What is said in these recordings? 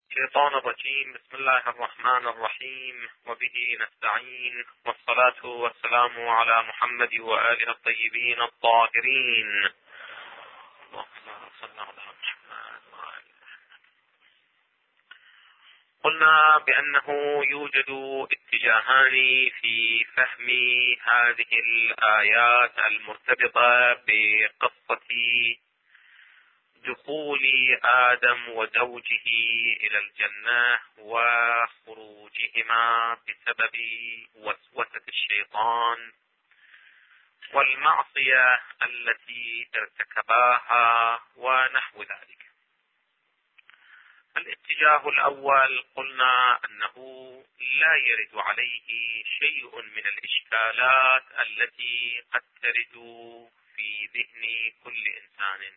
الشيطان الرجيم. بسم الله الرحمن الرحيم، وبه نستعين، والصلاة والسلام على محمد وآله الطيبين الطاهرين. اللهم صل على محمد وآله. قلنا بأنه يوجد اتجاهان في فهم هذه الآيات المرتبطة بقصة دخول آدم وزوجه إلى الجنة وخروجهما بسبب وسوسة الشيطان والمعصية التي ارتكباها ونحو ذلك. الاتجاه الأول قلنا أنه لا يرد عليه شيء من الإشكالات التي قد ترد في ذهن كل إنسان،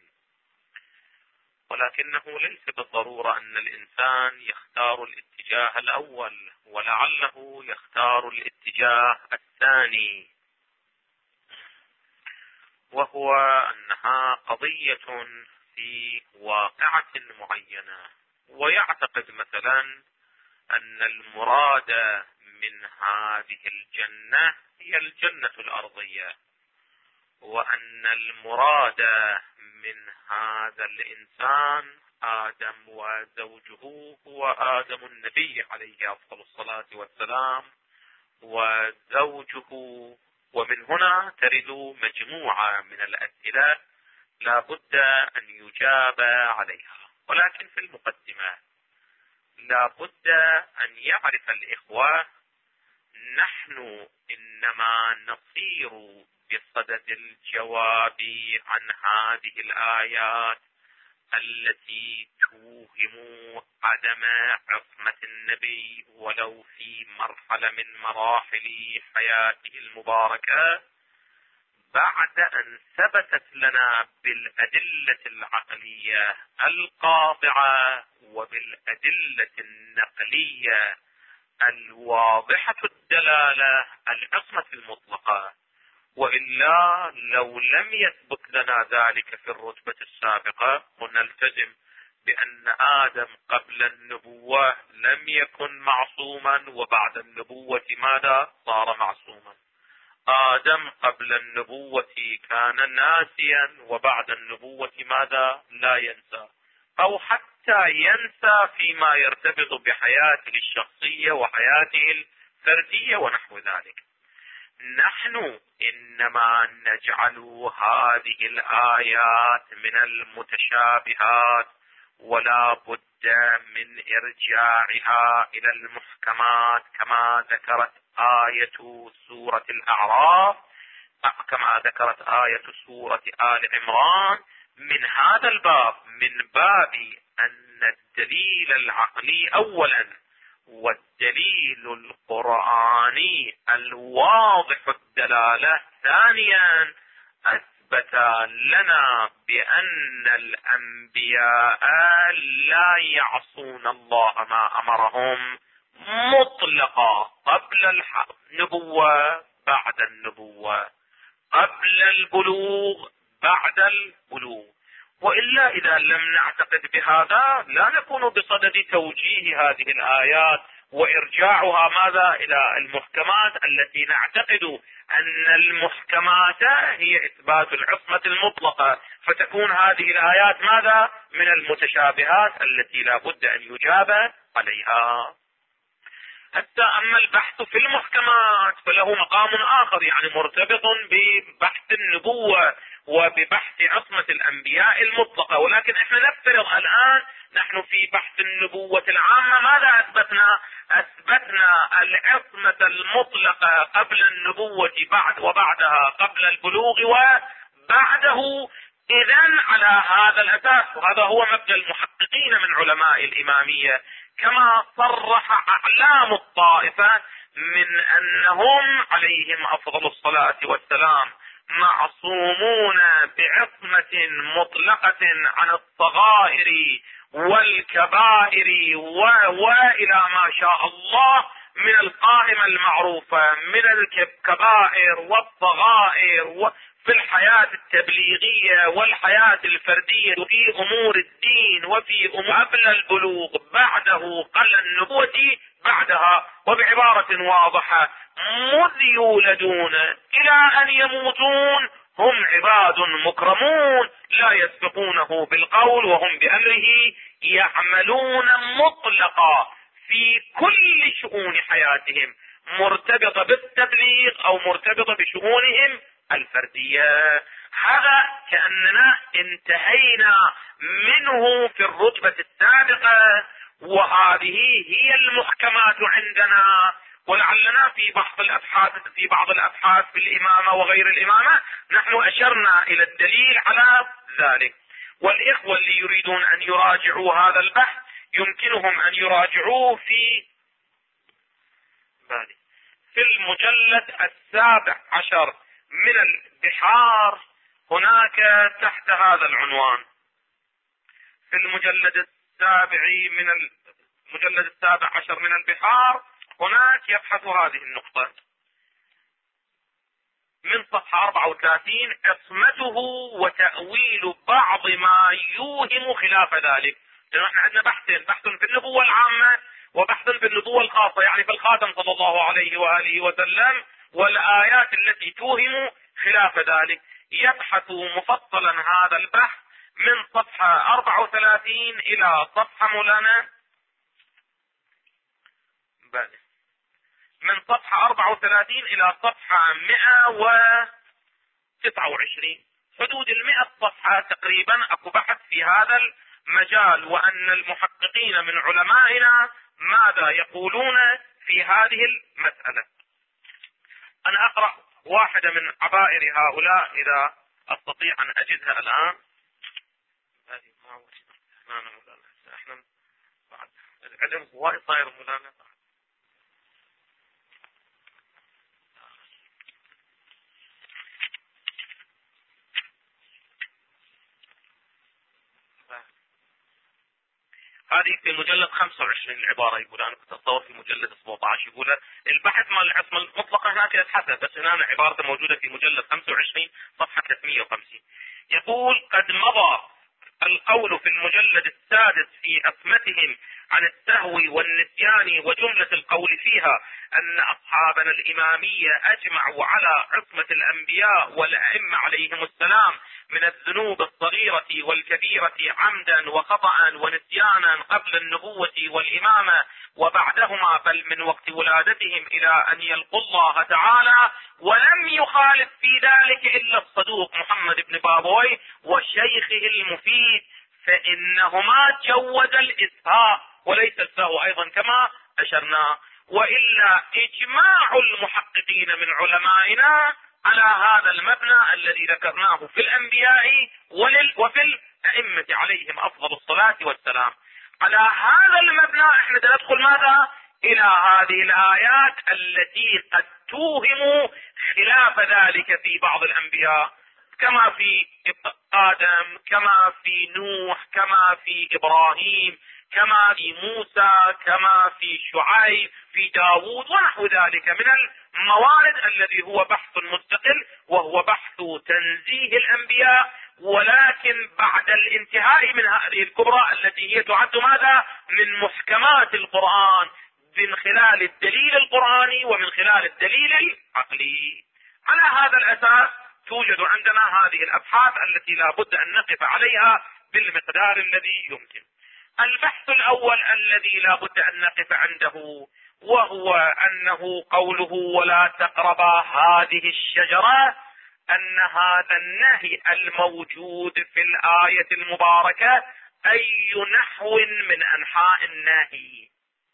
ولكنه ليس بالضرورة أن الإنسان يختار الاتجاه الأول، ولعله يختار الاتجاه الثاني، وهو أنها قضية في واقعة معينة، ويعتقد مثلا أن المراد من هذه الجنة هي الجنة الأرضية، وأن المراد من هذا الإنسان آدم وزوجه هو آدم النبي عليه أفضل الصلاة والسلام وزوجه. ومن هنا ترد مجموعة من الأسئلة لا بد أن يجاب عليها، ولكن في المقدمة لا بد أن يعرف الإخوة نحن إنما نصير بصدد الجواب عن هذه الآيات التي توهم عدم عصمة النبي ولو في مرحلة من مراحل حياته المباركة، بعد أن ثبتت لنا بالأدلة العقلية القاطعة وبالأدلة النقلية الواضحة الدلالة العصمة المطلقة. وإلا لو لم يثبت لنا ذلك في الرتبة السابقة ونلتزم بأن آدم قبل النبوة لم يكن معصوما، وبعد النبوة ماذا صار معصوما؟ آدم قبل النبوة كان ناسيا، وبعد النبوة ماذا؟ لا ينسى، أو حتى ينسى فيما يرتبط بحياته الشخصية وحياته الفردية ونحو ذلك. نحن إنما نجعل هذه الآيات من المتشابهات، ولا بد من إرجاعها إلى المحكمات كما ذكرت آية سورة الأعراف، كما ذكرت آية سورة آل عمران، من هذا الباب، من باب أن الدليل العقلي أولا والدليل القرآني الواضح الدلالة ثانيا أثبت لنا بأن الأنبياء لا يعصون الله ما أمرهم مطلقا، قبل النبوة بعد النبوة، قبل البلوغ بعد البلوغ. وإلا إذا لم نعتقد بهذا لا نكون بصدد توجيه هذه الآيات وإرجاعها ماذا إلى المحكمات التي نعتقد أن المحكمات هي إثبات العصمة المطلقة، فتكون هذه الآيات ماذا؟ من المتشابهات التي لا بد أن يجاب عليها. حتى أما البحث في المحكمات فله مقام آخر، يعني مرتبط ببحث النبوة وببحث عصمة الأنبياء المطلقة، ولكن احنا نفترض الآن نحن في بحث النبوة العامة ماذا أثبتنا؟ أثبتنا العصمة المطلقة قبل النبوة وبعدها، قبل البلوغ وبعده. إذن على هذا الأساس، وهذا هو مبدأ المحققين من علماء الإمامية، كما صرح أعلام الطائفة من أنهم عليهم أفضل الصلاة والسلام معصومون بعصمة مطلقة عن الصغائر والكبائر وإلى ما شاء الله من القائمة المعروفة من الكبائر والصغائر في الحياة التبليغية والحياة الفردية وفي امور الدين وفي امور قبل البلوغ بعده قبل النبوة بعدها، وبعبارة واضحة مذ يولدون الى ان يموتون هم عباد مكرمون لا يسبقونه بالقول وهم بامره يعملون مطلقا في كل شؤون حياتهم مرتبطة بالتبليغ او مرتبطة بشؤونهم الفردية. هذا كأننا انتهينا منه في الرتبة السابقة، وهذه هي المحكمات عندنا. ولعلنا في بعض الابحاث في الامامة وغير الامامة نحن اشرنا الى الدليل على ذلك. والاخوة اللي يريدون ان يراجعوا هذا البحث يمكنهم ان يراجعوه في المجلد 17 من البحار، هناك تحت هذا العنوان في المجلد السابع عشر من البحار هناك يبحث هذه النقطة من صفحة 34: عصمته وتأويل بعض ما يوهم خلاف ذلك. لأنه احنا عندنا بحث في النبوة العامة وبحث في النبوة الخاصة، يعني في الخاتم صلى الله عليه وآله وسلم، والآيات التي توهم خلاف ذلك. يبحث مفصلا هذا البحث من صفحة 34 إلى صفحة مولانا من صفحة 34 إلى صفحة 129، حدود 100 صفحة تقريبا أكو بحث في هذا المجال، وأن المحققين من علمائنا ماذا يقولون في هذه المسألة. أنا أقرأ واحدة من عبائر هؤلاء إذا أستطيع أن أجدها الآن. احنا بعد العلم هواي صاير مولانا. هذه في مجلد 25 العبارة، يقول أنا كنت أتصور في مجلد 17، يقول البحث مال العصمة المطلقة هناك يتحدث، بس هنا عبارته موجودة في مجلد 25 صفحة 350. يقول: قد مضى القول في المجلد السادس في عصمتهم عن السهو والنسيان، وجملة القول فيها أن أصحابنا الإمامية أجمعوا على عصمة الأنبياء والأئمة عليهم السلام من الذنوب الصغيرة والكبيرة عمدا وخطأ ونسيانا قبل النبوة والإمامة وبعدهما، بل من وقت ولادتهم إلى أن يلقوا الله تعالى، ولم يخالف في ذلك إلا الصدوق محمد بن بابوي وشيخه المفيد، فإنهما جود الإسهاء وليس السهو أيضا كما أشرنا. وإلا إجماع المحققين من علمائنا على هذا المبنى الذي ذكرناه في الأنبياء وفي الأئمة عليهم أفضل الصلاة والسلام. على هذا المبنى احنا ندخل ماذا؟ إلى هذه الآيات التي قد توهم خلاف ذلك في بعض الأنبياء، كما في آدم، كما في نوح، كما في إبراهيم، كما في موسى، كما في شعيب، في داود ونحو ذلك من الموارد، الذي هو بحث مستقل وهو بحث تنزيه الأنبياء، ولكن بعد الانتهاء من هذه الكبرى التي هي تعد ماذا؟ من محكمات القرآن، من خلال الدليل القرآني ومن خلال الدليل العقلي. على هذا الأساس توجد عندنا هذه الأبحاث التي لا بد أن نقف عليها بالمقدار الذي يمكن. البحث الأول الذي لا بد أن نقف عنده وهو أنه قوله ولا تقربا هذه الشجرة، أن هذا النهي الموجود في الآية المباركة أي نحو من أنحاء النهي.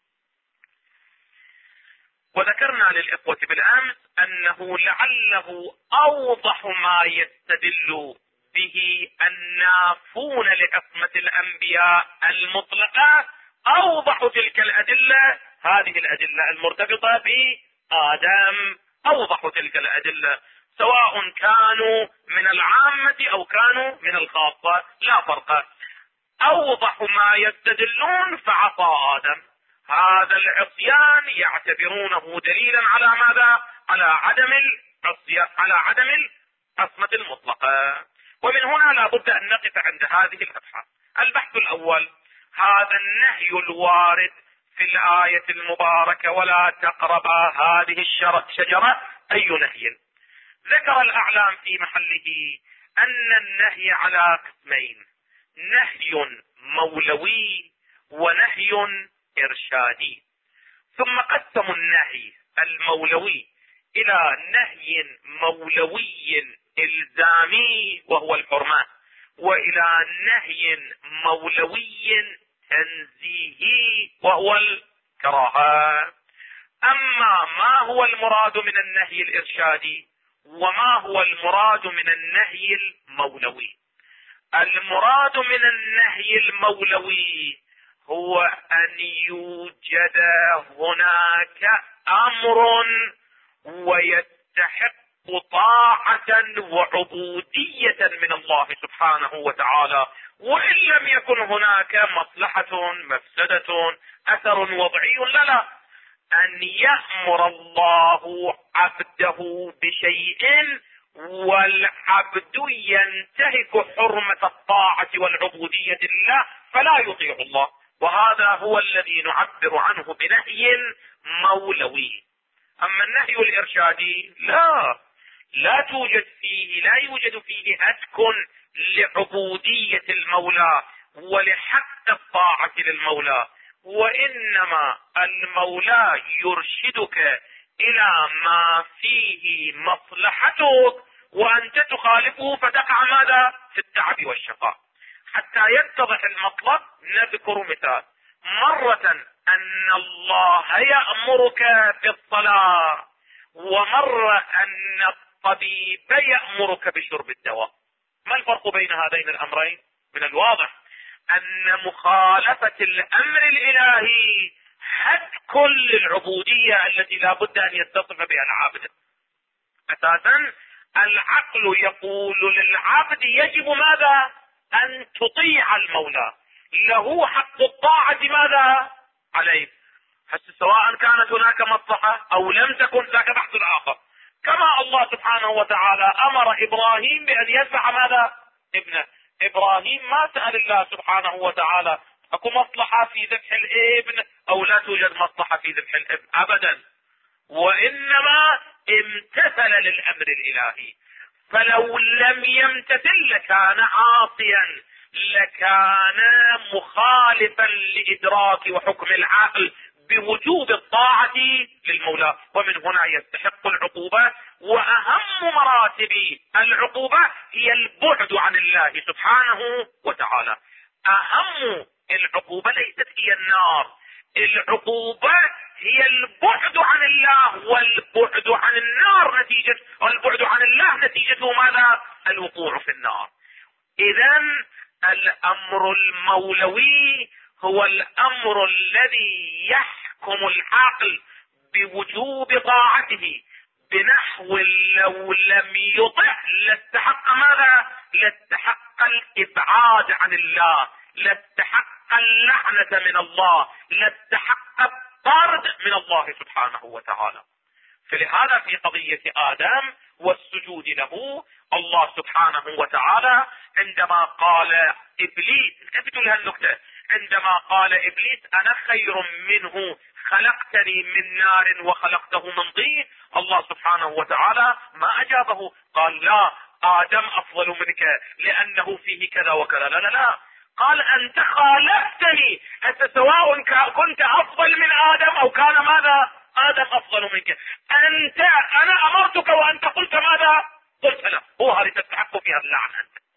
وذكرنا للإخوة بالأمس أنه لعله أوضح ما يستدل به النافون لعصمة الأنبياء المطلقة، أوضح تلك الأدلة، هذه الأدلة المرتبطة بآدم، أوضح تلك الأدلة، سواء كانوا من العامة أو كانوا من الخاصة لا فرق. أوضح ما يستدلون فعصى آدم، هذا العصيان يعتبرونه دليلا على ماذا؟ على عدم العصمة المطلقة. ومن هنا لا بد أن نقف عند هذه الأبحاث. البحث الأول: هذا النهي الوارد في الآية المباركة ولا تقربا هذه الشجرة أي نهي؟ ذكر الأعلام في محله أن النهي على قسمين: نهي مولوي ونهي إرشادي. ثم قسموا النهي المولوي إلى نهي مولوي إلزامي وهو الحرمة، وإلى نهي مولوي تنزيهي وهو الكراهة. أما ما هو المراد من النهي الإرشادي وما هو المراد من النهي المولوي؟ المراد من النهي المولوي هو أن يوجد هناك أمر ويستحق طاعة وعبودية من الله سبحانه وتعالى، وإن لم يكن هناك مصلحة مفسدة أثر وضعي، لا، أن يأمر الله عبده بشيء والعبد ينتهك حرمة الطاعة والعبودية لله فلا يطيع الله، وهذا هو الذي نعبر عنه بنهي مولوي. أما النهي الإرشادي لا يوجد فيه هتك لعبودية المولى ولحق الطاعة للمولى، وإنما المولى يرشدك إلى ما فيه مصلحتك وأنت تخالفه فتقع ماذا؟ في التعب والشقاء. حتى يتضح المطلب نذكر مثال: مرة أن الله يأمرك بالصلاة، ومرة أن الطبيب يأمرك بشرب الدواء. ما الفرق بين هذين الأمرين؟ من الواضح أن مخالفة الأمر الإلهي هتك للعبودية التي لا بد أن يتصف بها العابد. أساسا العقل يقول للعبد يجب ماذا؟ أن تطيع المولى، له حق الطاعة ماذا؟ عليك، سواء كانت هناك مصلحة أو لم تكن، ذاك بحث آخر. كما الله سبحانه وتعالى أمر إبراهيم بأن يذبح ماذا؟ ابنه. إبراهيم ما سأل الله سبحانه وتعالى أكو مصلحة في ذبح الابن أو لا توجد مصلحة في ذبح الابن أبدا، وإنما امتثل للأمر الإلهي. فلو لم يمتثل لكان عاصيا، لكان مخالفا لإدراك وحكم العقل بوجوب الطاعة للمولى، ومن هنا يستحق العقوبة. وأهم مراتب العقوبة هي البعد عن الله سبحانه وتعالى. أهم العقوبة ليست هي النار، العقوبة هي البعد عن الله، والبعد عن النار والبعد عن الله نتيجته ماذا؟ الوقوع في النار. إذن الأمر المولوي هو الأمر الذي يحكم العقل بوجوب طاعته بنحو لو لم يطع لاستحق ماذا؟ لاستحق الإبعاد عن الله، لاستحق اللعنة من الله، لاستحق الطرد من الله سبحانه وتعالى. فلهذا في قضية آدم والسجود له، الله سبحانه وتعالى عندما قال إبليس، انتبهوا لهالنقطة، عندما قال إبليس أنا خير منه خلقتني من نار وخلقته من طين، الله سبحانه وتعالى ما أجابه، قال لا آدم أفضل منك لأنه فيه كذا وكذا، لا، قال أنت خالفتني، أنت سواء كنت أفضل من آدم أو كان ماذا؟ آدم أفضل منك، أنا أمرتك وأنت قلت ماذا؟ قلت لا. هو هذه تستحق فيها اللعنة.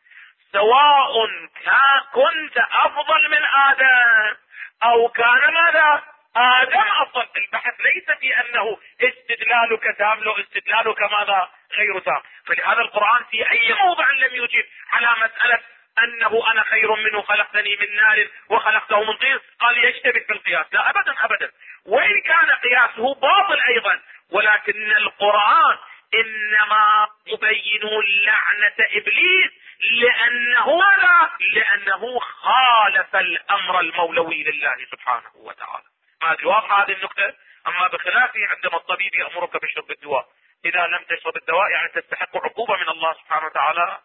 سواء كنت أفضل من آدم أو كان ماذا؟ آدم أفضل. البحث ليس في أنه استدلالك تام، لو استدلالك ماذا؟ غير تام. فلهذا القرآن في أي موضع لم يجيب على مسألة أنه أنا خير منه خلقتني من نار وخلقته من طين، قال يشتبك بالقياس، لا أبدا، وإن كان قياسه باطل أيضا، ولكن القرآن إنما يبين لعنة إبليس لأنه خالف الأمر المولوي لله سبحانه وتعالى. ما واضحة هذه النقطة؟ أما بخلافه عندما الطبيب يأمرك بشرب الدواء إذا لم تشرب الدواء يعني تستحق عقوبة من الله سبحانه وتعالى؟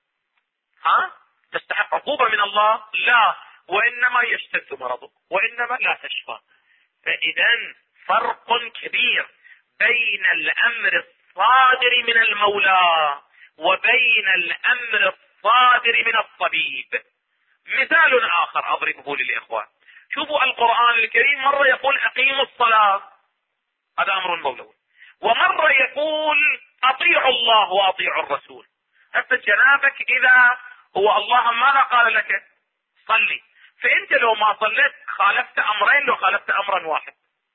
تستحق عقوبة من الله؟ لا، وإنما يشتد مرضك، وإنما لا تشفى. فإذا فرق كبير بين الأمر الصادر من المولى وبين الأمر الصادر من الطبيب. مثال آخر أضربه للإخوان. شوفوا القرآن الكريم مرة يقول أقيموا الصلاة، هذا أمر مولوي، ومرة يقول أطيعوا الله وأطيعوا الرسول. حتى جنابك إذا هو الله ماذا قال لك؟ صلي. فأنت لو ما صليت خالفت أمرين، لو خالفت أمرا واحد.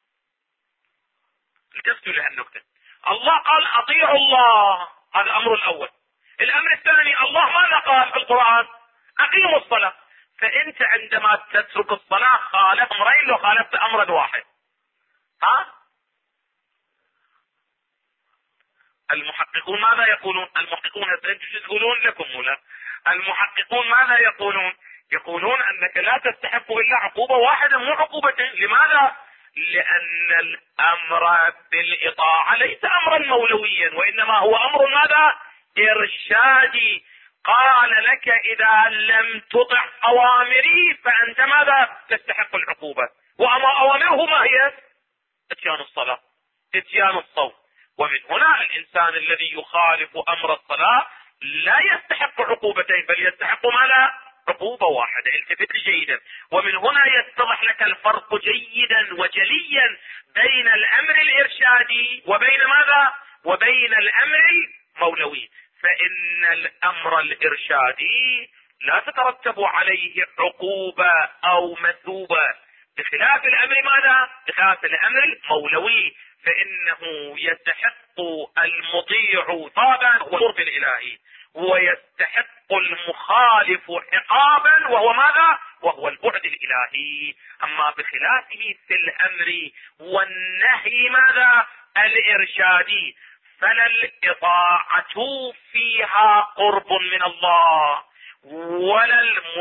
التفتوا لهالنقطة. الله قال أطيعوا الله، هذا الأمر الأول. الأمر الثاني الله ماذا قال في القرآن؟ أقيموا الصلاة. فأنت عندما تترك الصلاة خالفت أمرين لو خالفت أمرا واحد. المحققون ماذا يقولون؟ المحققون انتم تقولون لكم ولا؟ المحققون ماذا يقولون؟ يقولون انك لا تستحق الا عقوبة واحدة مو عقوبتين. لماذا؟ لان الامر بالاطاعة ليس امرا مولويا، وانما هو امر ماذا؟ ارشادي. قال لك اذا لم تطع اوامري فانت ماذا؟ تستحق العقوبة. واوامره ما هي؟ اتيان الصلاة، اتيان الصوم. ومن هنا الانسان الذي يخالف امر الصلاة لا يستحق عقوبتين، بل يستحق ماذا؟ عقوبة واحدة. التفت جيدا. ومن هنا يتضح لك الفرق جيدا وجليا بين الامر الارشادي وبين ماذا؟ وبين الامر المولوي. فان الامر الارشادي لا تترتب عليه عقوبة او مثوبة، بخلاف الامر ماذا؟ بخلاف الامر المولوي، فانه يستحق المطيع ثوابا وقرب الالهي، ويستحق المخالف عقابا وهو ماذا؟ وهو البعد الالهي. اما بخلافه في الامر والنهي ماذا؟ الارشادي، فلا الاطاعة فيها قرب من الله ولا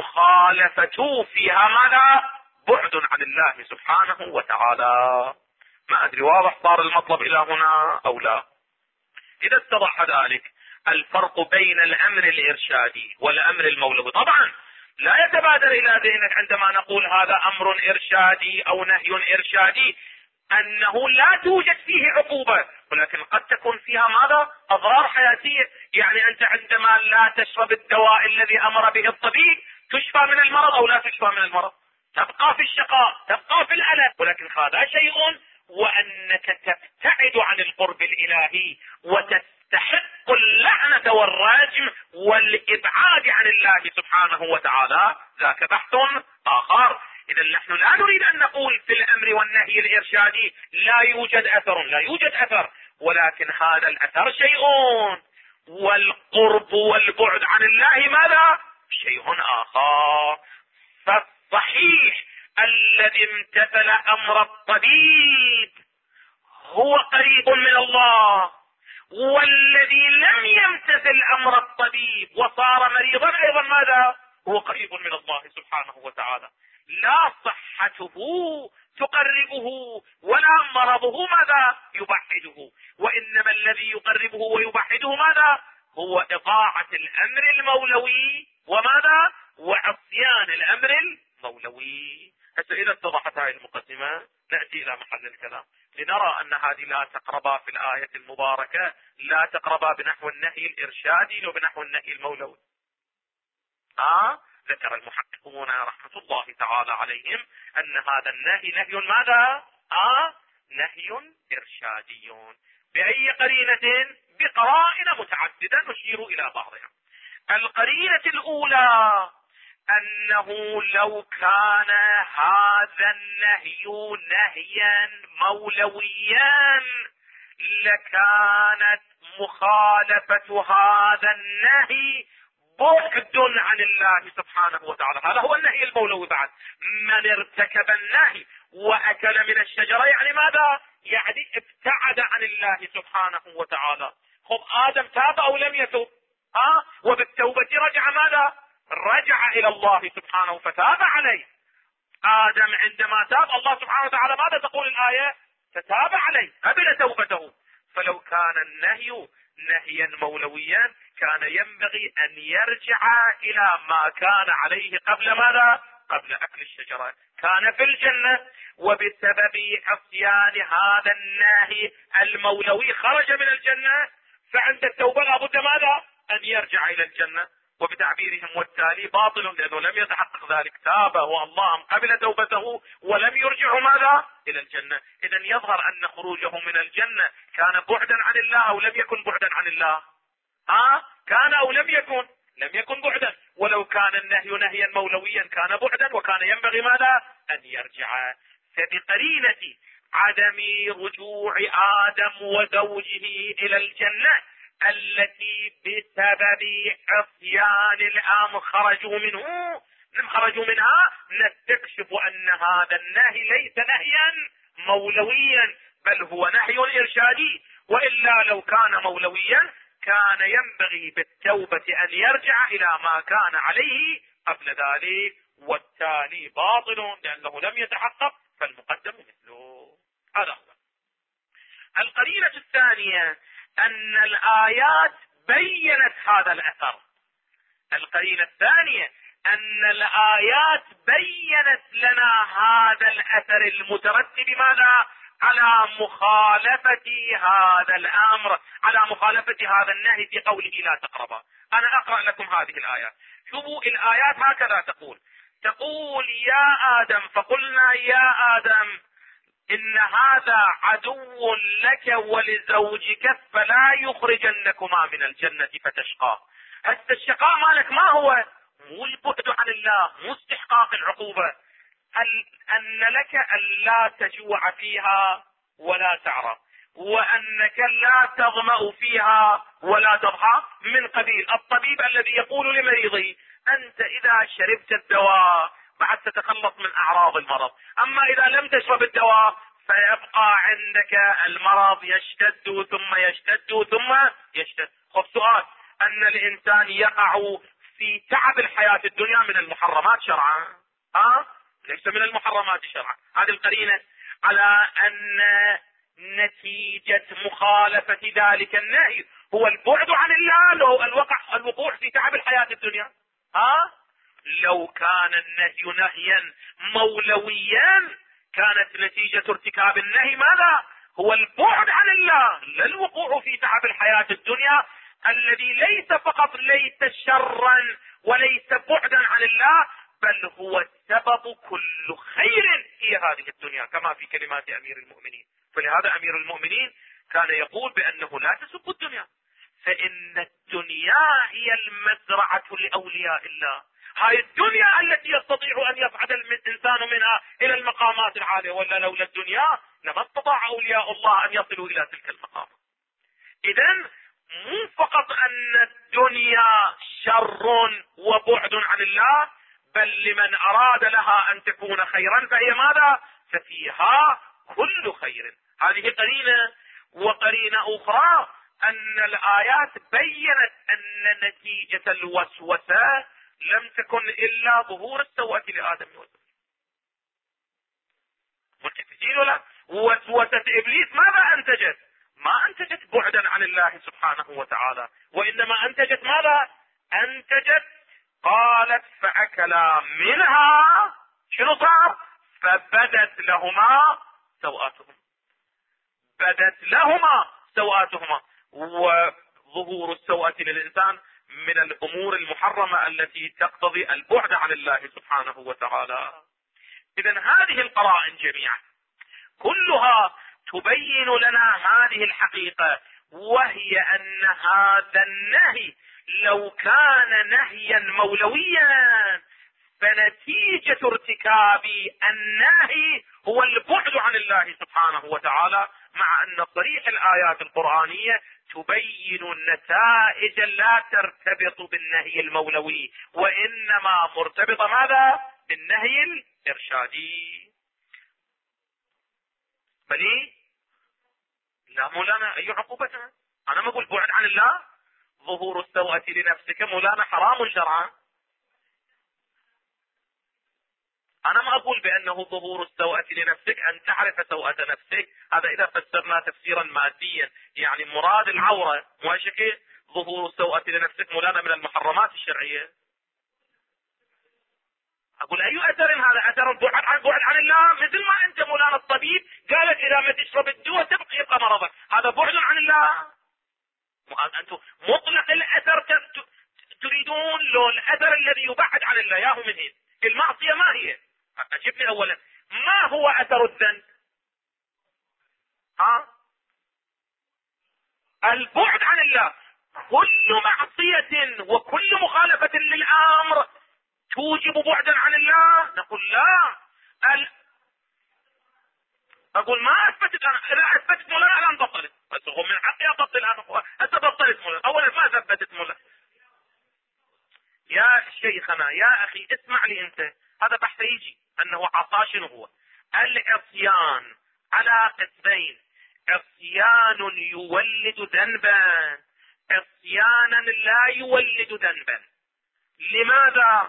المخالفة فيها ماذا؟ بعد عن الله سبحانه وتعالى. ما ادري واضح صار المطلب الى هنا او لا؟ اذا اتضح ذلك الفرق بين الامر الارشادي والامر المولوي. طبعا لا يتبادر الى ذهنك عندما نقول هذا امر ارشادي او نهي ارشادي انه لا توجد فيه عقوبة، ولكن قد تكون فيها ماذا؟ اضرار حياتية. يعني انت عندما لا تشرب الدواء الذي امر به الطبيب تشفى من المرض او لا تشفى من المرض؟ تبقى في الشقاء، تبقى في الألم، ولكن هذا شيء. وأنك تبتعد عن القرب الإلهي وتستحق اللعنة والرجم والإبعاد عن الله سبحانه وتعالى، ذاك بحث آخر. إذا نحن لا نريد أن نقول في الأمر والنهي الإرشادي لا يوجد أثر، لا يوجد أثر، ولكن هذا الأثر شيء، والقرب والبعد عن الله ماذا؟ شيء آخر. فالصحيح الذي امتثل امر الطبيب هو قريب من الله، والذي لم يمتثل امر الطبيب وصار مريضا ايضا ماذا؟ هو قريب من الله سبحانه وتعالى. لا صحته تقربه ولا مرضه ماذا؟ يبعده. وانما الذي يقربه ويبعده ماذا؟ هو اطاعة الامر المولوي وماذا؟ وعصيان الامر المولوي. حتى اذا اتضحت هذه المقدمة نأتي الى محل الكلام لنرى ان هذه لا تقربا في الآية المباركة، لا تقربا بنحو النهي الارشادي وبنحو النهي المولوي. ذكر المحققون رحمة الله تعالى عليهم ان هذا النهي نهي ماذا؟ نهي ارشادي. بأي قرينة؟ بقرائن متعددة نشير الى بعضها. القرينة الاولى انه لو كان هذا النهي نهيا مولويا لكانت مخالفة هذا النهي بعد عن الله سبحانه وتعالى. هذا هو النهي المولوي. بعد من ارتكب النهي واكل من الشجرة يعني ماذا؟ يعني ابتعد عن الله سبحانه وتعالى. خب ادم تاب او لم يتوب؟ وبالتوبة رجع ماذا؟ رجع الى الله سبحانه فتاب عليه. ادم عندما تاب الله سبحانه وتعالى ماذا تقول الآية؟ فتاب عليه، قبل توبته. فلو كان النهي نهيا مولويا كان ينبغي ان يرجع الى ما كان عليه قبل ماذا؟ قبل اكل الشجرة. كان في الجنة وبسبب عصيان هذا الناهي المولوي خرج من الجنة، فعند التوبة لابد ماذا؟ ان يرجع الى الجنة. وبتعبيرهم والتالي باطل لانه لم يتحقق ذلك، تاب والله قبل توبته ولم يرجع ماذا؟ الى الجنة. اذا يظهر ان خروجه من الجنة كان بعدا عن الله او لم يكن بعدا عن الله؟ كان او لم يكن؟ لم يكن بعدا. ولو كان النهي نهيا مولويا كان بعدا، وكان ينبغي ماذا؟ ان يرجع. فبقرينة عدم رجوع ادم وزوجه الى الجنة التي بسبب عصيان الامر خرجوا منها، نستكشف ان هذا النهي ليس نهيا مولويا بل هو نهي ارشادي. والا لو كان مولويا كان ينبغي بالتوبة ان يرجع الى ما كان عليه قبل ذلك، والتالي باطل لانه لم يتحقق، فالمقدم مثله. هذا هو. القرينة الثانية ان الايات بينت هذا الاثر. القرينة الثانية ان الايات بينت لنا هذا الاثر المترتب ماذا؟ على مخالفة هذا الامر، على مخالفة هذا النهي في قوله لا تقربا. انا اقرأ لكم هذه الايات. شوفوا الايات هكذا تقول يا ادم، فقلنا يا ادم ان هذا عدو لك ولزوجك فلا يخرجنكما من الجنة فتشقى. هسه الشقاء مالك ما هو؟ مو البعد عن الله، مو استحقاق العقوبة، ان لك الا تجوع فيها ولا تعرى، وانك لا تظمأ فيها ولا تضحى، من قبيل الطبيب الذي يقول لمريضه انت اذا شربت الدواء بعد تتخلص من اعراض المرض، اما اذا لم تشرب الدواء فيبقى عندك المرض يشتد ثم يشتد ثم يشتد. خب سؤال، ان الانسان يقع في تعب الحياة الدنيا من المحرمات شرعا؟ ليس من المحرمات شرعا. هذه القرينة على ان نتيجة مخالفة ذلك النهي هو البعد عن الله، لو الوقوع في تعب الحياة الدنيا. لو كان النهي نهيا مولويا كانت نتيجة ارتكاب النهي ماذا؟ هو البعد عن الله، لا الوقوع في تعب الحياة الدنيا الذي ليس فقط ليس شرا وليس بعدا عن الله، بل هو سبب كل خير في هذه الدنيا، كما في كلمات امير المؤمنين. فلهذا امير المؤمنين كان يقول بانه لا تسبوا الدنيا، فان الدنيا هي المزرعة لاولياء الله. هاي الدنيا التي يستطيع ان يصعد الانسان منها الى المقامات العالية، ولا لولا الدنيا لما استطاع اولياء الله ان يصلوا الى تلك المقام. اذن مو فقط ان الدنيا شر وبعد عن الله، بل لمن اراد لها ان تكون خيرا فهي ماذا؟ ففيها كل خير. هذه قرينة. وقرينة اخرى ان الايات بينت ان نتيجة الوسوسة لم تكن الا ظهور السوءة لادم وزوجه. متفقين ولا؟ وسوسة ابليس ماذا انتجت؟ ما انتجت بعدا عن الله سبحانه وتعالى، وانما انتجت ماذا؟ انتجت قالت فاكلا منها، شنو صار؟ فبدت لهما سوآتهما، بدت لهما سوآتهما. وظهور السوءة للإنسان من الأمور المحرمة التي تقتضي البعد عن الله سبحانه وتعالى. إذن هذه القرائن جميعا كلها تبين لنا هذه الحقيقة، وهي أن هذا النهي لو كان نهيا مولويا فنتيجة ارتكاب النهي هو البعد عن الله سبحانه وتعالى، مع أن صريح الآيات القرآنية تبين نتائج لا ترتبط بالنهي المولوي، وإنما مرتبطة ماذا؟ بالنهي الإرشادي. بلي لا مولانا أي عقوبتها؟ أنا ما أقول بعد عن الله، ظهور السوءة لنفسك مولانا حرام شرعا. انا ما اقول بانه ظهور السوءة لنفسك ان تعرف سوءة نفسك، هذا اذا فسرنا تفسيرا ماديا، يعني مراد العورة مواشكي ظهور السوءة لنفسك مولانا من المحرمات الشرعية. اقول اي اثر هذا؟ اثر بعد عن الله، مثل ما انت مولانا الطبيب قالت اذا ما تشرب الدواء يبقى مرضك، هذا بعد عن الله. انتم مطلق الاثر تريدون، لو الاثر الذي يبعد عن الله ياهو من هنا. المعصية ما هي؟ اجبني اولا، ما هو اثر الذنب؟ البعد عن الله. كل معصية وكل مخالفة للامر توجب بعدا عن الله؟ نقول لا. اقول ما اثبتت انا، اذا اثبتت مولانا الان بطلت، بس هو من حقي ابطل انا، انت بطلت مولانا، اولا ما ثبتت مولانا. يا شيخنا يا اخي اسمع لي انت، هذا بحث يجي انه عصا شنو هو. العصيان على قسمين، عصيان يولد ذنبا، عصيانا لا يولد ذنبا. لماذا؟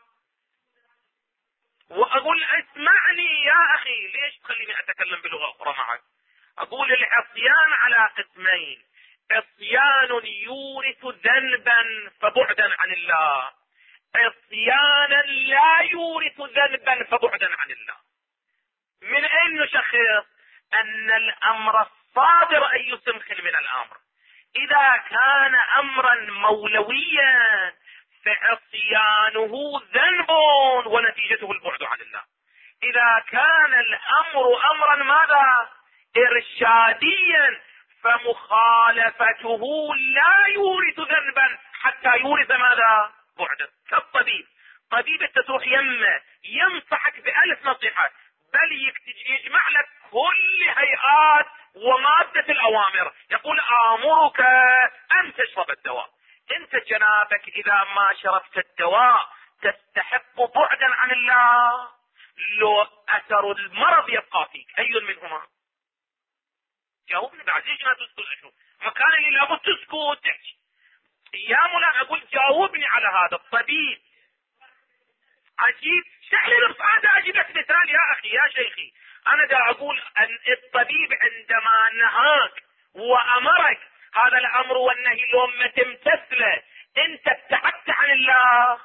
واقول اسمعني يا اخي، ليش تخليني اتكلم بلغة اخرى معك؟ اقول العصيان على قسمين، عصيان يورث ذنبا فبعدا عن الله، عصيانا لا يورث ذنبا فبعدا عن الله. من اين نشخص ان الامر الصادر اي سمخ من الامر؟ اذا كان امرا مولويا فعصيانه ذنب ونتيجته البعد عن الله. اذا كان الامر امرا ماذا؟ ارشاديا، فمخالفته لا يورث ذنبا حتى يورث ماذا؟ بعدا. كالطبيب، طبيب انت تروح يمه ينصحك ب1000 نصيحة، بل يجمع لك كل هيئات ومادة الاوامر، يقول امرك ان تشرب الدواء. انت جنابك اذا ما شربت الدواء تستحق بعدا عن الله، لو اثر المرض يبقى فيك، اي منهما؟ جاوبني بعد، ليش ما تسكت؟ اشوف مكان اللي لابد تسكت تحكي يا مولانا. اقول جاوبني على هذا الطبيب. عجيب شحن الصعادة. اجيب لك مثال يا اخي يا شيخي، انا دا اقول ان الطبيب عندما نهاك وامرك هذا الامر والنهي لو ما تمتثله انت ابتعدت عن الله.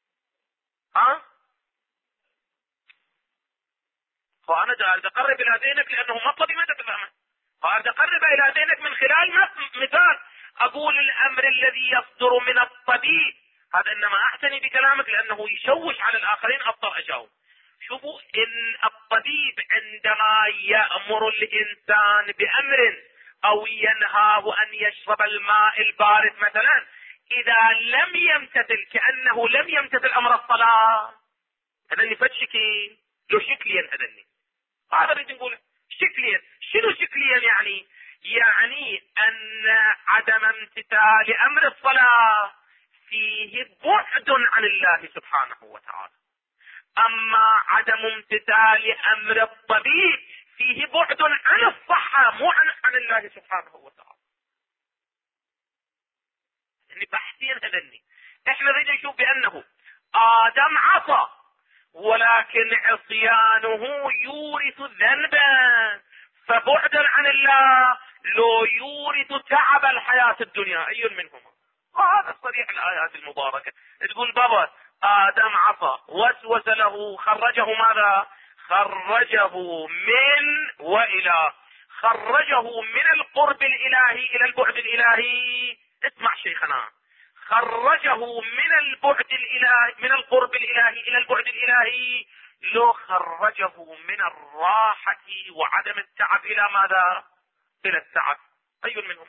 فانا دا اقرب الى ذهنك لانه مطلبي ما تفهمه، فانا اقرب الى ذهنك من خلال مثال. اقول الامر الذي يصدر من الطبيب هذا انما اعتني بكلامك لانه يشوش على الاخرين، اضطر اجاوب. شوفوا ان الطبيب عندما يأمر الانسان بامر او ينهاه ان يشرب الماء البارد مثلا، اذا لم يمتثل كأنه لم يمتثل امر الصلاة، هذا اللي فد شكل لو شكليا، هذا اللي نقوله شكليا. شنو شكليا يعني؟ يعني ان عدم امتثال امر الصلاة فيه بعد عن الله سبحانه وتعالى، اما عدم امتثال امر الطبيب فيه بعد عن الصحة مو عن الله سبحانه وتعالى. يعني بحثيا هذني احنا نريد نشوف بانه ادم عصى ولكن عصيانه يورث ذنبا فبعدا عن الله لو يورث تعب الحياة الدنيا، اي منهما؟ وهذا صريح الايات المباركة. تقول بابا ادم عصى وسوس له، خرجه ماذا؟ خرجه من والى، خرجه من القرب الالهي الى البعد الالهي. اسمع شيخنا، خرجه من البعد الالهي، من القرب الالهي الى البعد الالهي، لو خرجه من الراحة وعدم التعب الى ماذا؟ الى التعب، اي منهم؟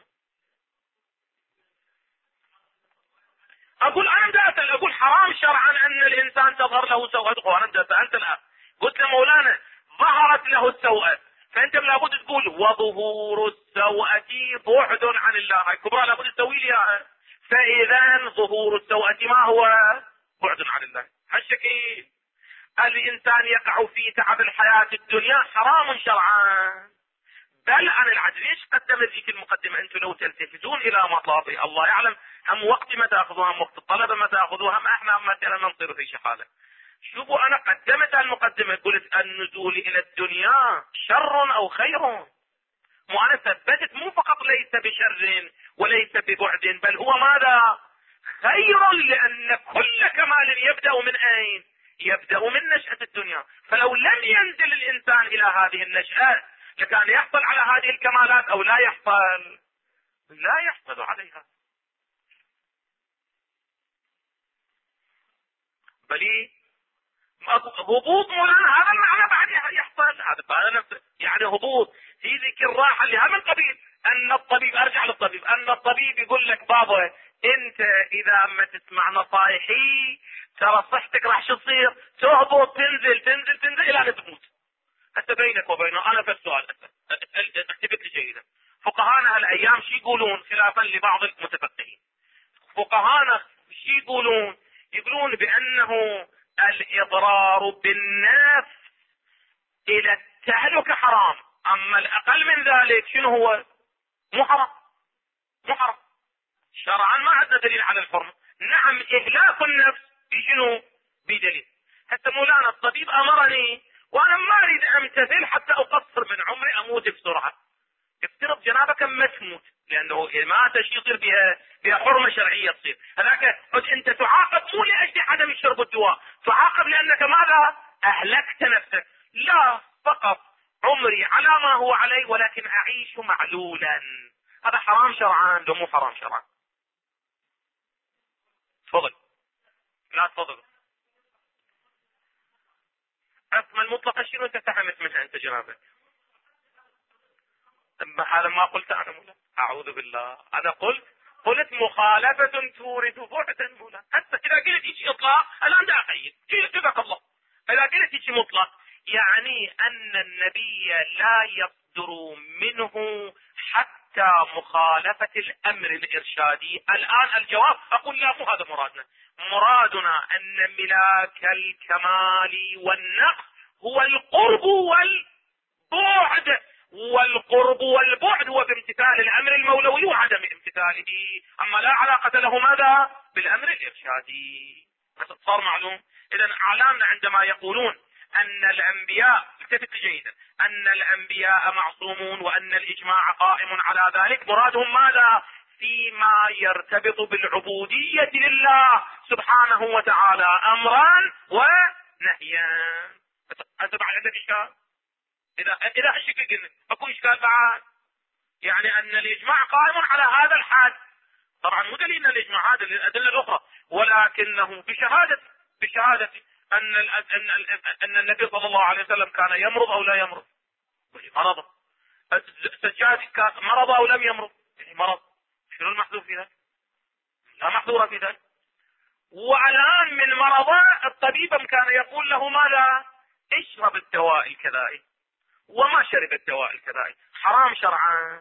اقول انا بدي اسال، اقول حرام شرعا ان الانسان تظهر له سوءته. انا بدي سالت الان قلت له مولانا ظهرت له السوءة، فانت لابد تقول وظهور السوءة بعد عن الله، هاي كبرى لابد تسوي لي اياها. فاذا ظهور السوءة ما هو؟ بعد عن الله. هالشكل الانسان يقع في تعب الحياة الدنيا حرام شرعا، بل عن العدل. ليش قدمت ذيك المقدمة؟ انتم لو تلتفتون الى مطابق الله يعلم هم وقت ما تاخذوها، هم وقت الطلبة ما تاخذوها، هم احنا مثلا نصير في شحالة. شوفوا انا قدمت المقدمة، قلت النزول الى الدنيا شر او خير، مو انا ثبتت مو فقط ليس بشر وليس ببعد، بل هو ماذا؟ خير، لان كل كمال يبدأ من اين؟ يبدأ من نشأة الدنيا. فلو لم ينزل الانسان الى هذه النشأة لكان يحصل على هذه الكمالات او لا يحصل؟ لا يحصل عليها. بل هبوط مولانا هذا المعنى بعد يحصل، هذا نفسه يعني هبوط في ذيك الراحه اللي هم الطبيب، ان الطبيب ارجع للطبيب، ان الطبيب يقول لك بابا انت اذا ما تسمع نصايحي ترى صحتك راح تصير تهبط تنزل تنزل تنزل الى ان تموت. هسه بينك وبينه انا بس سؤال اكتبت لي جيدا، فقهانا هالايام شو يقولون خلافا لبعض المتفقهين؟ فقهانا شو يقولون؟ يقولون بانه الاضرار بالنفس الى التهلكة حرام، اما الاقل من ذلك شنو هو؟ مو حرام، مو حرام شرعا، ما عندنا دليل على الحرمة. نعم اهلاك النفس بشنو؟ بدليل. حتى مولانا الطبيب امرني وانا ما اريد امتثل حتى اقصر من عمري اموت بسرعة، افترض جنابك ما تموت، لانه ما يصير بها حرمة شرعية تصير هذاك. انت تعاقب مو لاجل عدم شرب الدواء، تعاقب لانك ماذا؟ اهلكت نفسك. لا، فقط عمري على ما هو عليه ولكن اعيش معلولا. هذا حرام شرعا لو مو حرام شرعا؟ تفضل. لا تفضل. اسم المطلقة شنو انت فهمت منها انت جنابك؟ هذا ما قلت انا مولا، اعوذ بالله، انا قلت مخالفة تورث بعدا مولا. حتى اذا قلت شيء اطلاق الان دا اقيد جزاك الله، اذا قلت شيء مطلق يعني ان النبي لا يصدر منه حتى مخالفة الامر الارشادي. الان الجواب اقول لا، مو هذا مرادنا. مرادنا ان ملاك الكمال والنقص هو القرب والبعد، والقرب والبعد هو بامتثال الامر المولوي وعدم امتثاله، اما لا علاقة له ماذا؟ بالامر الارشادي. بس صار معلوم. اذا اعلامنا عندما يقولون ان الانبياء، التفت جيدا، ان الانبياء معصومون وان الاجماع قائم على ذلك، مرادهم ماذا؟ فيما يرتبط بالعبودية لله سبحانه وتعالى امرا ونهيا. هذا بعد عندك اشكال؟ اذا الشكل قلنا اكو اشكال بعد، يعني ان الاجماع قائم على هذا الحد. طبعا مو دليل الاجماع، هذا الادله الاخرى، ولكنه بشهاده ان النبي صلى الله عليه وسلم كان يمرض او لا يمرض، مرض. السجاد كان مرض او لم يمرض، مرض. شنو المحذور في ذلك؟ لا محذور في ذلك. والان من مرضه الطبيب كان يقول له ماذا؟ اشرب الدواء الكذائي، وما شرب الدواء الكذائي، حرام شرعا.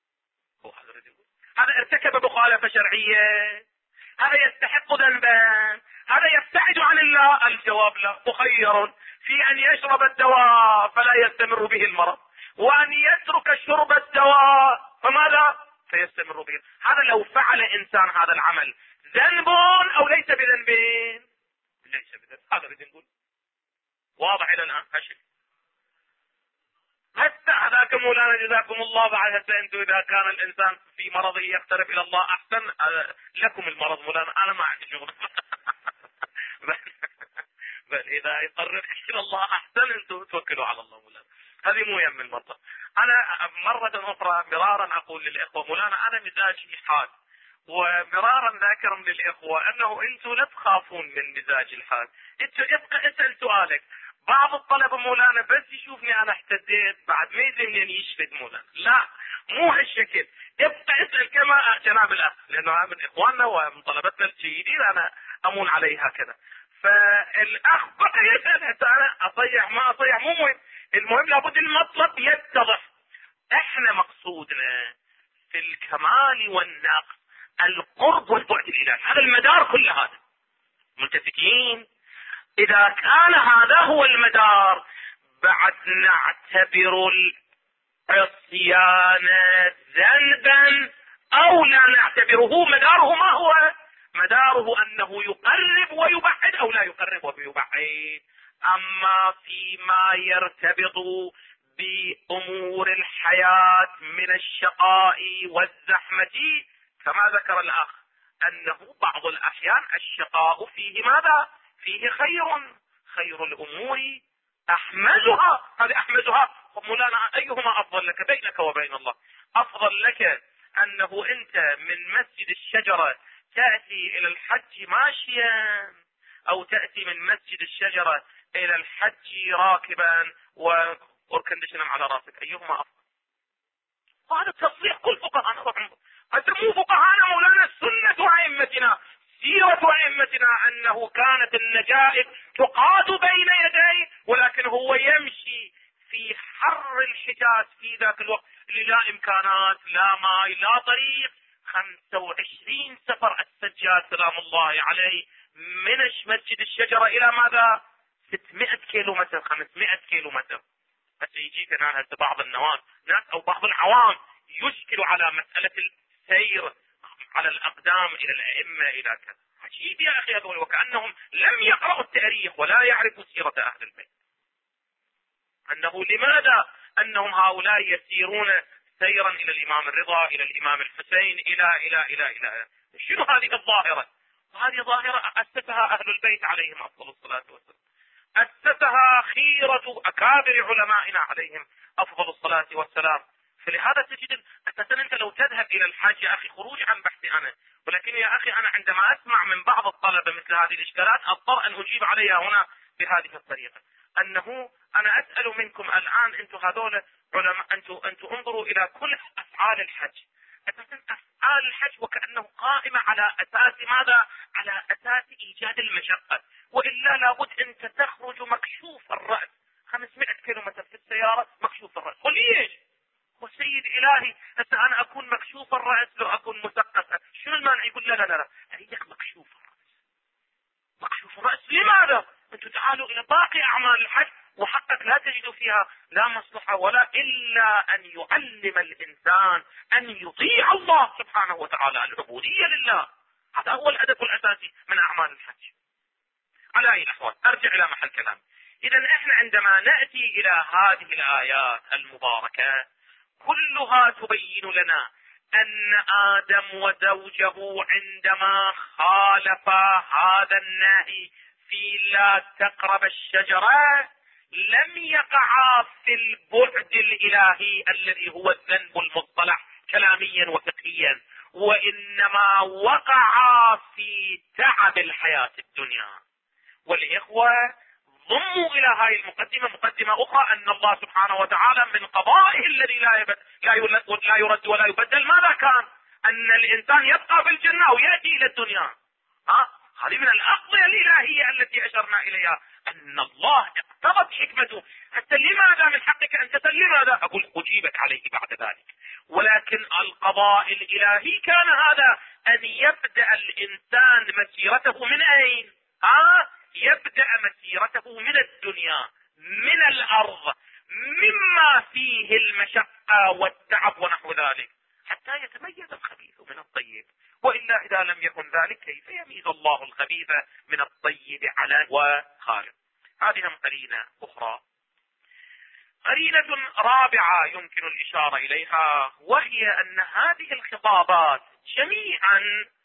هذا ارتكب مخالفة شرعية، هذا يستحق ذنبا، هذا يبتعد عن الله. الجواب لا، مخير في ان يشرب الدواء فلا يستمر به المرض، وان يترك شرب الدواء فماذا؟ فيستمر به. هذا لو فعل انسان هذا العمل ذنب او ليس بذنب؟ ليس بذنب. هذا بدي نقول واضح الى الان. حتى هذاك مولانا جزاكم الله بعد. هسه انتم اذا كان الانسان في مرضه يقترب الى الله احسن لكم المرض مولانا، انا ما عندي شغل. بل اذا يقرب الى الله احسن، انتم توكلوا على الله مولانا، هذه مو يم المرضى. انا مرة اخرى مرارا اقول للاخوة مولانا انا مزاجي حاد، ومرارا ذاكر للاخوة انه انتم لا تخافون من مزاج الحاد، انتم ابقى اسأل سؤالك. بعض الطلبة مولانا بس يشوفني انا احتديت بعد ما يزين يشفد مولانا، لا مو هالشكل، ابقى اسأل كما جناب الاخ، لانه من اخواننا ومن طلبتنا الجيدين انا امون عليه هكذا. فالاخ بقى يسأل، حتى انا اصيح ما اصيح مو مهم، المهم لابد المطلب يتضح. احنا مقصودنا في الكمال والنقص القرب والبعد الالهي، هذا المدار كل هذا. متفقين؟ اذا كان هذا هو المدار بعد نعتبر العصيان ذنبا او لا نعتبره، مداره ما هو؟ مداره أنه يقرب ويبعد أو لا يقرب ويبعد. أما فيما يرتبط بأمور الحياة من الشقاء والزحمة كما ذكر الأخ أنه بعض الأحيان الشقاء فيه ماذا؟ فيه خير الأمور أحمدها. هذه أحمدها. مولانا أيهما أفضل لك بينك وبين الله؟ أفضل لك أنه أنت من مسجد الشجرة تأتي إلى الحج ماشيا، أو تأتي من مسجد الشجرة إلى الحج راكبا وأركندشنا على راسك؟ أيهما أفضل؟ هذا تصريح كل فقهاء. حتى مو فقهاء مولانا، السنة وأئمتنا، سيرة أئمتنا أنه كانت النجائب تقاد بين يديه، ولكن هو يمشي في حر الحجاز في ذاك الوقت اللي لا إمكانات، لا ماء، لا طريق. 25 سفر السجاد سلام الله عليه من مسجد الشجرة إلى ماذا؟ 600 كيلو متر، 500 كيلو متر. بس يجيك الآن بعض الناس أو بعض العوام يشكل على مسألة السير على الأقدام إلى الأئمة إلى كذا. عجيب يا أخي هذول، وكأنهم لم يقرأوا التاريخ ولا يعرفوا سيرة أهل البيت. أنه لماذا أنهم هؤلاء يسيرون سيرا إلى الإمام الرضا، إلى الإمام الحسين، إلى شنو هذه الظاهرة؟ وهذه ظاهرة أسسها أهل البيت عليهم أفضل الصلاة والسلام، أسسها خيرة أكابر علمائنا عليهم أفضل الصلاة والسلام. فلهذا تجد أساسا أنت لو تذهب إلى الحج يا أخي، خروج عن بحثي أنا، ولكن يا أخي أنا عندما أسمع من بعض الطلبة مثل هذه الإشكالات أضطر أن أجيب عليها هنا بهذه الطريقة. أنه أنا أسأل منكم الآن أنتم هذول علماء، أنتم انظروا إلى كل أفعال الحج. أساسا أفعال الحج وكأنه قائمة على أساس ماذا؟ على أساس إيجاد المشقة، وإلا لابد أنت تخرج مكشوف الرأس 500 كيلومتر في السيارة مكشوف الرأس. قل ليش؟ وسيد إلهي هسه أنا أكون مكشوف الرأس لو أكون مثقفة، شنو المانع؟ يقول لا أريدك مكشوف الرأس. مكشوف الرأس لماذا؟ أنتم تعالوا إلى باقي أعمال الحج وحقك لا تجدوا فيها لا مصلحة ولا إلا أن يعلم الإنسان أن يطيع الله سبحانه وتعالى، العبودية لله. هذا هو الهدف الأساسي من أعمال الحج. على أي الأحوال أرجع إلى محل كلام. إذا إحنا عندما نأتي إلى هذه الآيات المباركة كلها تبين لنا أن آدم وزوجه عندما خالفا هذا النهي في لا تقرب الشجرة لم يقعا في البعد الإلهي الذي هو الذنب المصطلح كلاميا وفقهيا، وإنما وقعا في تعب الحياة الدنيا. والإخوة ضموا إلى هاي المقدمة مقدمة أخرى، أن الله سبحانه وتعالى من قضائه الذي لا يرد ولا يبدل ماذا كان؟ أن الإنسان يبقى في الجنة ويأتي إلى الدنيا. هذه من الأقضية الإلهية التي أشرنا إليها، أن الله اقتضت حكمته. حتى لماذا من حقك أن تسأل لماذا؟ أقول أجيبك عليه بعد ذلك. ولكن القضاء الإلهي كان هذا، أن يبدأ الإنسان مسيرته من أين؟ يبدأ مسيرته من الدنيا، من الأرض، مما فيه المشقة والتعب ونحو ذلك، حتى يتميز الخبيث من الطيب. وإلا إذا لم يكن ذلك كيف يميز الله الخبيث من الطيب على وخارج؟ هذه قرينة أخرى. قرينة رابعة يمكن الإشارة إليها، وهي أن هذه الخطابات جميعا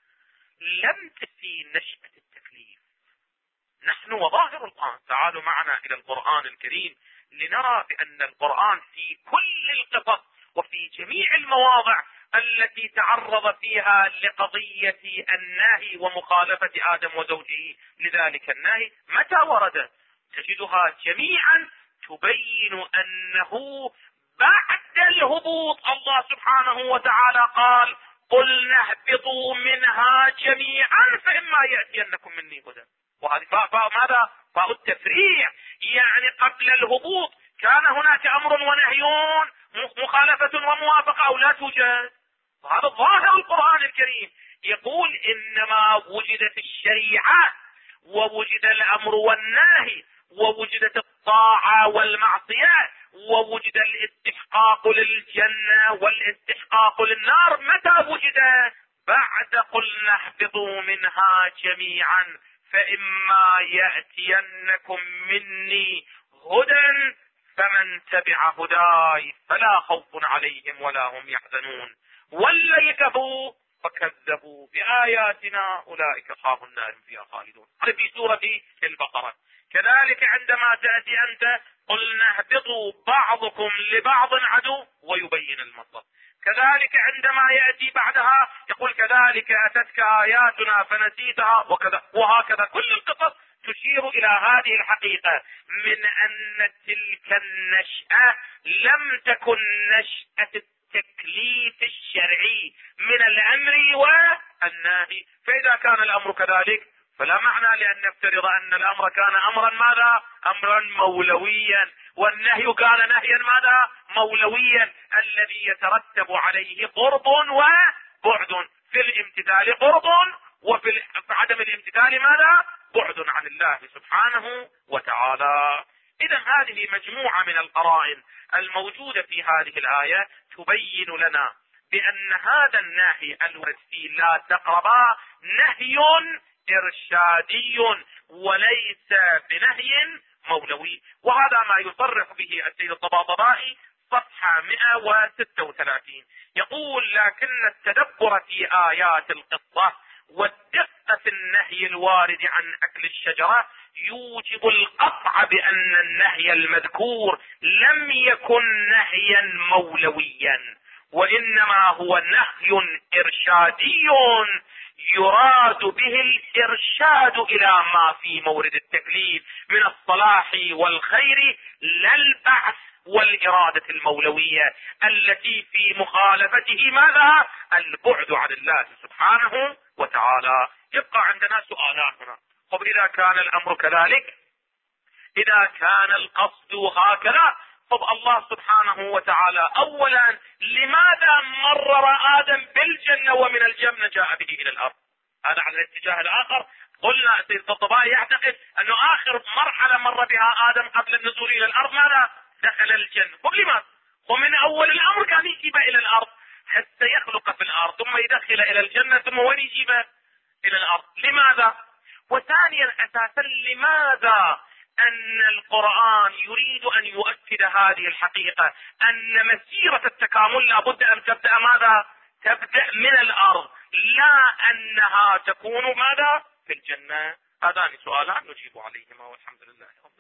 لم تفي نشأة التكليف. نحن وظاهر القرآن، تعالوا معنا إلى القرآن الكريم لنرى بأن القرآن في كل القصص وفي جميع المواضع التي تعرض فيها لقضية النهي ومخالفة آدم وزوجه لذلك النهي، متى ورد تجدها جميعا تبين أنه بعد الهبوط الله سبحانه وتعالى قال قلنا اهبطوا منها جميعا فإما يأتينكم مني هدى. وهذه ماذا؟ فاء التفريع، يعني قبل الهبوط كان هناك أمر ونهيون، مخالفة وموافقة أو لا توجد. وهذا ظاهر القرآن الكريم، يقول إنما وجدت الشريعة ووجد الأمر والنهي ووجدت الطاعة والمعصية ووجد الاستحقاق للجنة والاستحقاق للنار. متى وجد؟ بعد قلنا اهبطوا منها جميعا فإما يأتينكم مني هدى فمن تبع هداي فلا خوف عليهم ولا هم يحزنون والذين كفروا فكذبوا بآياتنا أولئك أصحاب النار هم فيها خالدون. هذا في سورة البقرة. كذلك عندما تأتي أنت قلنا اهبطوا بعضكم لبعض عدو ويبين المصدر. كذلك عندما يأتي بعدها يقول كذلك أتتك آياتنا فنسيتها وهكذا. كل القصص تشير إلى هذه الحقيقة من أن تلك النشأة لم تكن نشأة التكليف الشرعي من الأمر والنهي. فإذا كان الأمر كذلك فلا معنى لأن نفترض أن الأمر كان أمرا ماذا؟ أمرا مولويا، والنهي كان نهيا ماذا؟ مولويا، الذي يترتب عليه قرب وبعد. في الامتثال قرب وفي عدم الامتثال ماذا؟ بعد عن الله سبحانه وتعالى. إذا هذه مجموعة من القرائن الموجودة في هذه الآية تبين لنا بأن هذا النهي الورد فيه لا تقربا نهي إرشادي وليس بنهي مولوي. وهذا ما يصرح به السيد الطباطبائي صفحة 136. يقول لكن التدبر في آيات القصة والدقة في النهي الوارد عن أكل الشجرة يوجب القطع بأن النهي المذكور لم يكن نهيا مولويا، وإنما هو نهي إرشادي يراد به الإرشاد إلى ما في مورد التكليف من الصلاح والخير، لا البعث والإرادة المولوية التي في مخالفته ماذا؟ البعد عن الله سبحانه وتعالى. يبقى عندنا سؤالات هنا. طب إذا كان الأمر كذلك، إذا كان القصد هكذا، طب الله سبحانه وتعالى أولا لماذا مرر آدم بالجنة ومن الجنة جاء به إلى الأرض؟ هذا على الاتجاه الآخر. قلنا سيد الطباطبائي يعتقد أنه آخر مرحلة مر بها آدم قبل النزول إلى الأرض ماذا؟ دخل الجنة. طب لماذا؟ ومن أول الأمر كان يجيب إلى الأرض حتى يخلق في الأرض ثم يدخل إلى الجنة ثم وين يجيب إلى الأرض؟ لماذا؟ وثانيا أساسا لماذا أن القرآن يريد أن يؤكد هذه الحقيقة أن مسيرة التكامل لابد أن تبدأ ماذا؟ تبدأ من الأرض، لا أنها تكون ماذا؟ في الجنة. هذان سؤالان نجيب عليهما والحمد لله.